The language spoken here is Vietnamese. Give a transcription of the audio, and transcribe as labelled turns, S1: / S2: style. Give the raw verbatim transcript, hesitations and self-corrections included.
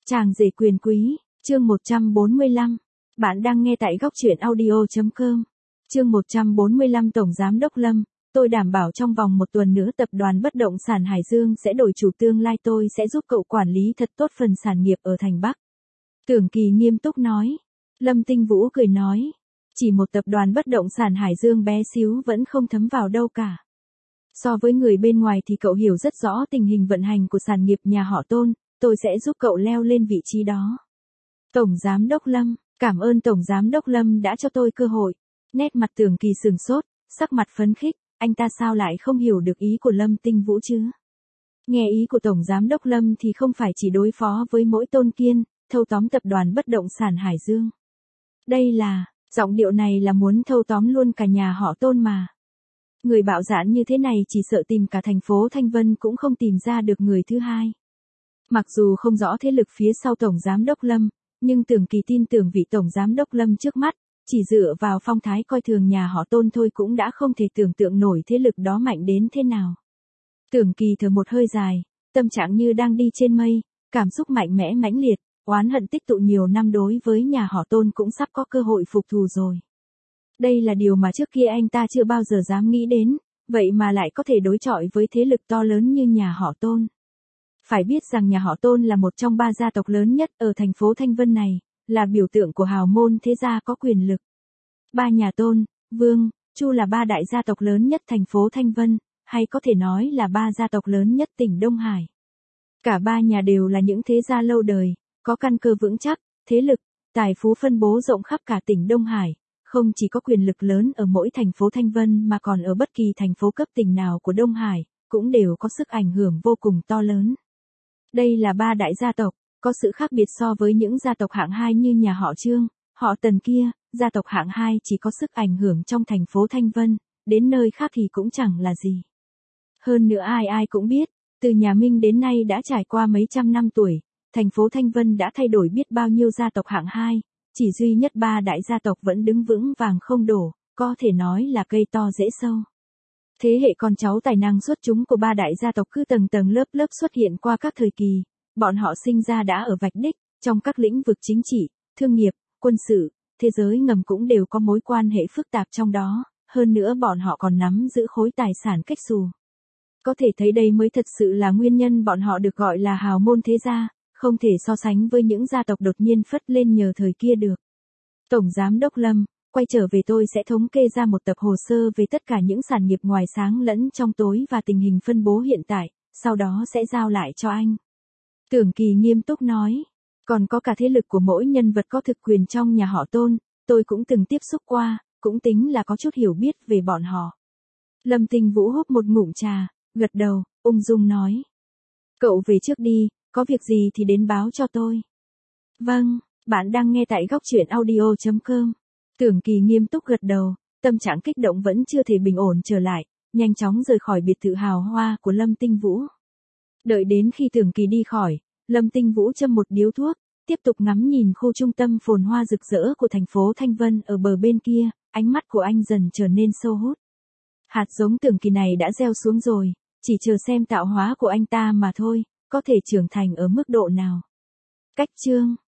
S1: Chàng rể quyền quý, chương một trăm bốn mươi lăm. Bạn đang nghe tại góc truyện audio chấm com. Chương một trăm bốn mươi lăm. Tổng Giám đốc Lâm, tôi đảm bảo trong vòng một tuần nữa tập đoàn bất động sản Hải Dương sẽ đổi chủ, tương lai tôi sẽ giúp cậu quản lý thật tốt phần sản nghiệp ở thành Bắc. Tưởng Kỳ nghiêm túc nói. Lâm Tinh Vũ cười nói. Chỉ một tập đoàn bất động sản Hải Dương bé xíu vẫn không thấm vào đâu cả. So với người bên ngoài thì cậu hiểu rất rõ tình hình vận hành của sản nghiệp nhà họ Tôn, tôi sẽ giúp cậu leo lên vị trí đó. Tổng Giám đốc Lâm, cảm ơn Tổng Giám đốc Lâm đã cho tôi cơ hội. Nét mặt Tưởng Kỳ sừng sốt, sắc mặt phấn khích, anh ta sao lại không hiểu được ý của Lâm Tinh Vũ chứ? Nghe ý của Tổng Giám đốc Lâm thì không phải chỉ đối phó với mỗi Tôn Kiên, thâu tóm tập đoàn bất động sản Hải Dương. Đây là, giọng điệu này là muốn thâu tóm luôn cả nhà họ Tôn mà. Người bạo dạn như thế này chỉ sợ tìm cả thành phố Thanh Vân cũng không tìm ra được người thứ hai. Mặc dù không rõ thế lực phía sau Tổng Giám đốc Lâm, nhưng Tưởng Kỳ tin tưởng vị Tổng Giám đốc Lâm trước mắt, chỉ dựa vào phong thái coi thường nhà họ Tôn thôi cũng đã không thể tưởng tượng nổi thế lực đó mạnh đến thế nào. Tưởng Kỳ thở một hơi dài, tâm trạng như đang đi trên mây, cảm xúc mạnh mẽ mãnh liệt, oán hận tích tụ nhiều năm đối với nhà họ Tôn cũng sắp có cơ hội phục thù rồi. Đây là điều mà trước kia anh ta chưa bao giờ dám nghĩ đến, vậy mà lại có thể đối chọi với thế lực to lớn như nhà họ Tôn. Phải biết rằng nhà họ Tôn là một trong ba gia tộc lớn nhất ở thành phố Thanh Vân này, là biểu tượng của hào môn thế gia có quyền lực. Ba nhà Tôn, Vương, Chu là ba đại gia tộc lớn nhất thành phố Thanh Vân, hay có thể nói là ba gia tộc lớn nhất tỉnh Đông Hải. Cả ba nhà đều là những thế gia lâu đời, có căn cơ vững chắc, thế lực, tài phú phân bố rộng khắp cả tỉnh Đông Hải. Không chỉ có quyền lực lớn ở mỗi thành phố Thanh Vân mà còn ở bất kỳ thành phố cấp tỉnh nào của Đông Hải, cũng đều có sức ảnh hưởng vô cùng to lớn. Đây là ba đại gia tộc, có sự khác biệt so với những gia tộc hạng hai như nhà họ Trương, họ Tần kia, gia tộc hạng hai chỉ có sức ảnh hưởng trong thành phố Thanh Vân, đến nơi khác thì cũng chẳng là gì. Hơn nữa ai ai cũng biết, từ nhà Minh đến nay đã trải qua mấy trăm năm tuổi, thành phố Thanh Vân đã thay đổi biết bao nhiêu gia tộc hạng hai. Chỉ duy nhất ba đại gia tộc vẫn đứng vững vàng không đổ, có thể nói là cây to rễ sâu. Thế hệ con cháu tài năng xuất chúng của ba đại gia tộc cứ tầng tầng lớp lớp xuất hiện qua các thời kỳ, bọn họ sinh ra đã ở vạch đích, trong các lĩnh vực chính trị, thương nghiệp, quân sự, thế giới ngầm cũng đều có mối quan hệ phức tạp trong đó, hơn nữa bọn họ còn nắm giữ khối tài sản cách xù. Có thể thấy đây mới thật sự là nguyên nhân bọn họ được gọi là hào môn thế gia. Không thể so sánh với những gia tộc đột nhiên phất lên nhờ thời kia được. Tổng Giám đốc Lâm, quay trở về tôi sẽ thống kê ra một tập hồ sơ về tất cả những sản nghiệp ngoài sáng lẫn trong tối và tình hình phân bố hiện tại, sau đó sẽ giao lại cho anh. Tưởng Kỳ nghiêm túc nói, còn có cả thế lực của mỗi nhân vật có thực quyền trong nhà họ Tôn, tôi cũng từng tiếp xúc qua, cũng tính là có chút hiểu biết về bọn họ. Lâm Tinh Vũ húp một ngụm trà, gật đầu, ung dung nói. Cậu về trước đi. Có việc gì thì đến báo cho tôi. Vâng, bạn đang nghe tại góc truyện audio chấm com. Tưởng Kỳ nghiêm túc gật đầu, tâm trạng kích động vẫn chưa thể bình ổn trở lại, nhanh chóng rời khỏi biệt thự hào hoa của Lâm Tinh Vũ. Đợi đến khi Tưởng Kỳ đi khỏi, Lâm Tinh Vũ châm một điếu thuốc, tiếp tục ngắm nhìn khu trung tâm phồn hoa rực rỡ của thành phố Thanh Vân ở bờ bên kia, ánh mắt của anh dần trở nên sâu hút. Hạt giống Tưởng Kỳ này đã gieo xuống rồi, chỉ chờ xem tạo hóa của anh ta mà thôi. Có thể trưởng thành ở mức độ nào. Cách chương